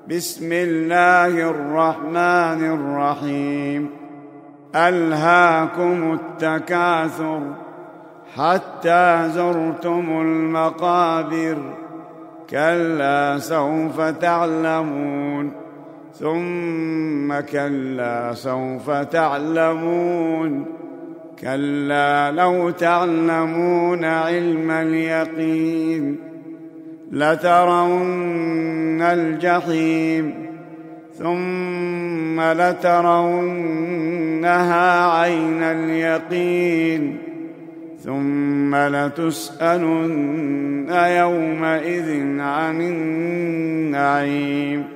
بسم الله الرحمن الرحيم. ألهاكم التكاثر حتى زرتم المقابر، كلا سوف تعلمون ثم كلا سوف تعلمون، كلا لو تعلمون علم اليقين لترون الجحيم ثم لترونها عين اليقين ثم لتسألن يومئذ عن النعيم.